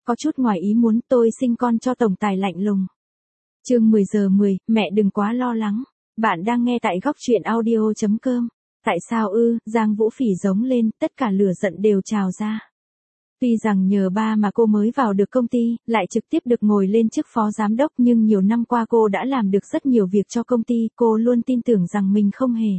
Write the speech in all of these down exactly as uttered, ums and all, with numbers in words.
có chút ngoài ý muốn, tôi sinh con cho tổng tài lạnh lùng. Chương mười giờ mười, mẹ đừng quá lo lắng. Bạn đang nghe tại góc truyện audio chấm com. Tại sao ư? Giang Vũ Phỉ giống lên, tất cả lửa giận đều trào ra. Tuy rằng nhờ ba mà cô mới vào được công ty, lại trực tiếp được ngồi lên chức phó giám đốc, nhưng nhiều năm qua cô đã làm được rất nhiều việc cho công ty, cô luôn tin tưởng rằng mình không hề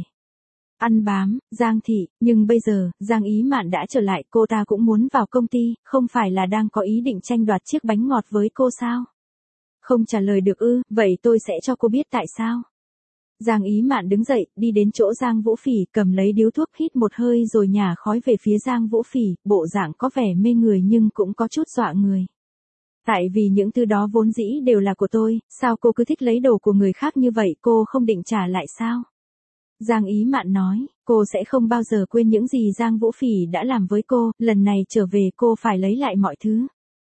ăn bám Giang thị, nhưng bây giờ, Giang Ý Mạn đã trở lại, cô ta cũng muốn vào công ty, không phải là đang có ý định tranh đoạt chiếc bánh ngọt với cô sao? Không trả lời được ư? Vậy tôi sẽ cho cô biết tại sao. Giang Ý Mạn đứng dậy, đi đến chỗ Giang Vũ Phỉ, cầm lấy điếu thuốc hít một hơi rồi nhả khói về phía Giang Vũ Phỉ, bộ dạng có vẻ mê người nhưng cũng có chút dọa người. Tại vì những thứ đó vốn dĩ đều là của tôi, sao cô cứ thích lấy đồ của người khác như vậy, cô không định trả lại sao? Giang Ý Mạn nói, cô sẽ không bao giờ quên những gì Giang Vũ Phỉ đã làm với cô, lần này trở về cô phải lấy lại mọi thứ.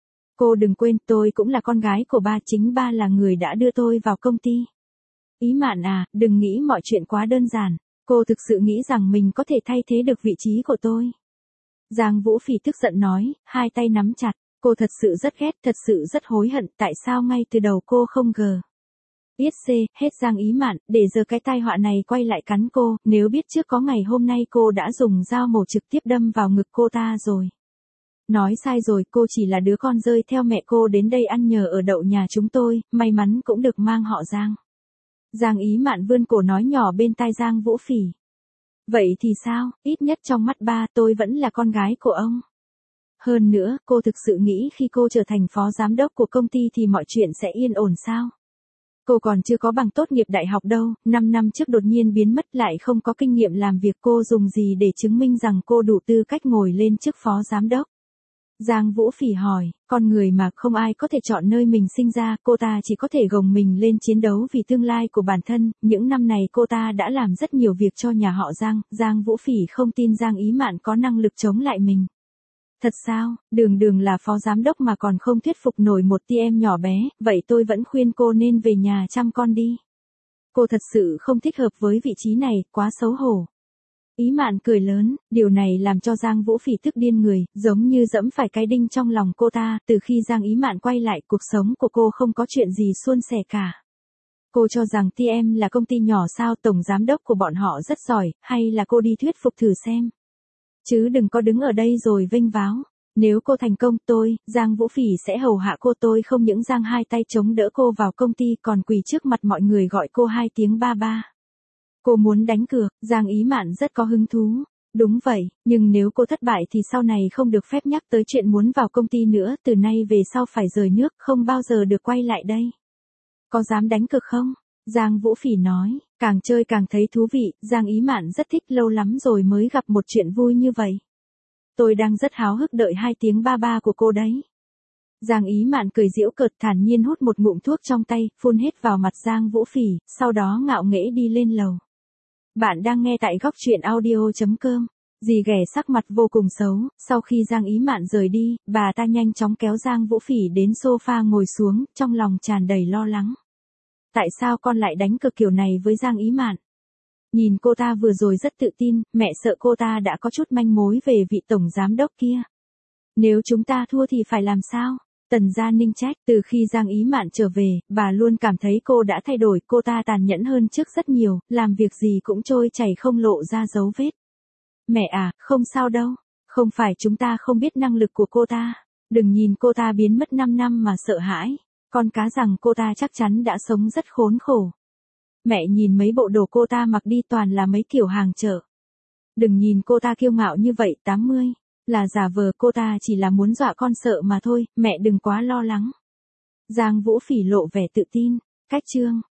Cô đừng quên, tôi cũng là con gái của ba, chính ba là người đã đưa tôi vào công ty. Ý Mạn à, đừng nghĩ mọi chuyện quá đơn giản, cô thực sự nghĩ rằng mình có thể thay thế được vị trí của tôi. Giang Vũ Phỉ tức giận nói, hai tay nắm chặt, cô thật sự rất ghét, thật sự rất hối hận, tại sao ngay từ đầu cô không gờ. Yết xê, hết Giang Ý Mạn, để giờ cái tai họa này quay lại cắn cô, nếu biết trước có ngày hôm nay cô đã dùng dao mổ trực tiếp đâm vào ngực cô ta rồi. Nói sai rồi, cô chỉ là đứa con rơi theo mẹ cô đến đây ăn nhờ ở đậu nhà chúng tôi, may mắn cũng được mang họ Giang. Giang Ý Mạn vươn cổ nói nhỏ bên tai Giang Vũ Phỉ. Vậy thì sao, ít nhất trong mắt ba tôi vẫn là con gái của ông. Hơn nữa, cô thực sự nghĩ khi cô trở thành phó giám đốc của công ty thì mọi chuyện sẽ yên ổn sao? Cô còn chưa có bằng tốt nghiệp đại học đâu, năm năm trước đột nhiên biến mất lại không có kinh nghiệm làm việc, cô dùng gì để chứng minh rằng cô đủ tư cách ngồi lên chức phó giám đốc? Giang Vũ Phỉ hỏi, con người mà không ai có thể chọn nơi mình sinh ra, cô ta chỉ có thể gồng mình lên chiến đấu vì tương lai của bản thân, những năm này cô ta đã làm rất nhiều việc cho nhà họ Giang, Giang Vũ Phỉ không tin Giang Ý Mạn có năng lực chống lại mình. Thật sao, đường đường là phó giám đốc mà còn không thuyết phục nổi một tia em nhỏ bé, vậy tôi vẫn khuyên cô nên về nhà chăm con đi. Cô thật sự không thích hợp với vị trí này, quá xấu hổ. Ý Mạn cười lớn, điều này làm cho Giang Vũ Phỉ tức điên người, giống như dẫm phải cái đinh trong lòng cô ta, từ khi Giang Ý Mạn quay lại, cuộc sống của cô không có chuyện gì suôn sẻ cả. Cô cho rằng tê em là công ty nhỏ sao, tổng giám đốc của bọn họ rất giỏi, hay là cô đi thuyết phục thử xem. Chứ đừng có đứng ở đây rồi vênh váo. Nếu cô thành công, tôi, Giang Vũ Phỉ sẽ hầu hạ cô, tôi không những giang hai tay chống đỡ cô vào công ty còn quỳ trước mặt mọi người gọi cô hai tiếng ba ba. Cô muốn đánh cược, Giang Ý Mạn rất có hứng thú. Đúng vậy, nhưng nếu cô thất bại thì sau này không được phép nhắc tới chuyện muốn vào công ty nữa, từ nay về sau phải rời nước, không bao giờ được quay lại đây. Có dám đánh cược không? Giang Vũ Phỉ nói, càng chơi càng thấy thú vị, Giang Ý Mạn rất thích, lâu lắm rồi mới gặp một chuyện vui như vậy. Tôi đang rất háo hức đợi hai tiếng ba ba của cô đấy. Giang Ý Mạn cười giễu cợt, thản nhiên hút một ngụm thuốc trong tay, phun hết vào mặt Giang Vũ Phỉ, sau đó ngạo nghễ đi lên lầu. Bạn đang nghe tại góc truyện audio chấm com. Dì ghẻ sắc mặt vô cùng xấu, sau khi Giang Ý Mạn rời đi, bà ta nhanh chóng kéo Giang Vũ Phỉ đến sofa ngồi xuống, trong lòng tràn đầy lo lắng. Tại sao con lại đánh cược kiểu này với Giang Ý Mạn? Nhìn cô ta vừa rồi rất tự tin, mẹ sợ cô ta đã có chút manh mối về vị tổng giám đốc kia. Nếu chúng ta thua thì phải làm sao? Tần Gia Ninh trách, từ khi Giang Ý Mạn trở về, bà luôn cảm thấy cô đã thay đổi, cô ta tàn nhẫn hơn trước rất nhiều, làm việc gì cũng trôi chảy không lộ ra dấu vết. Mẹ à, không sao đâu, không phải chúng ta không biết năng lực của cô ta, đừng nhìn cô ta biến mất năm năm mà sợ hãi, con cá rằng cô ta chắc chắn đã sống rất khốn khổ. Mẹ nhìn mấy bộ đồ cô ta mặc đi toàn là mấy kiểu hàng chợ. Đừng nhìn cô ta kiêu ngạo như vậy, tám mươi, là giả vờ, cô ta chỉ là muốn dọa con sợ mà thôi, mẹ đừng quá lo lắng. Giang Vũ Phỉ lộ vẻ tự tin, cách chương.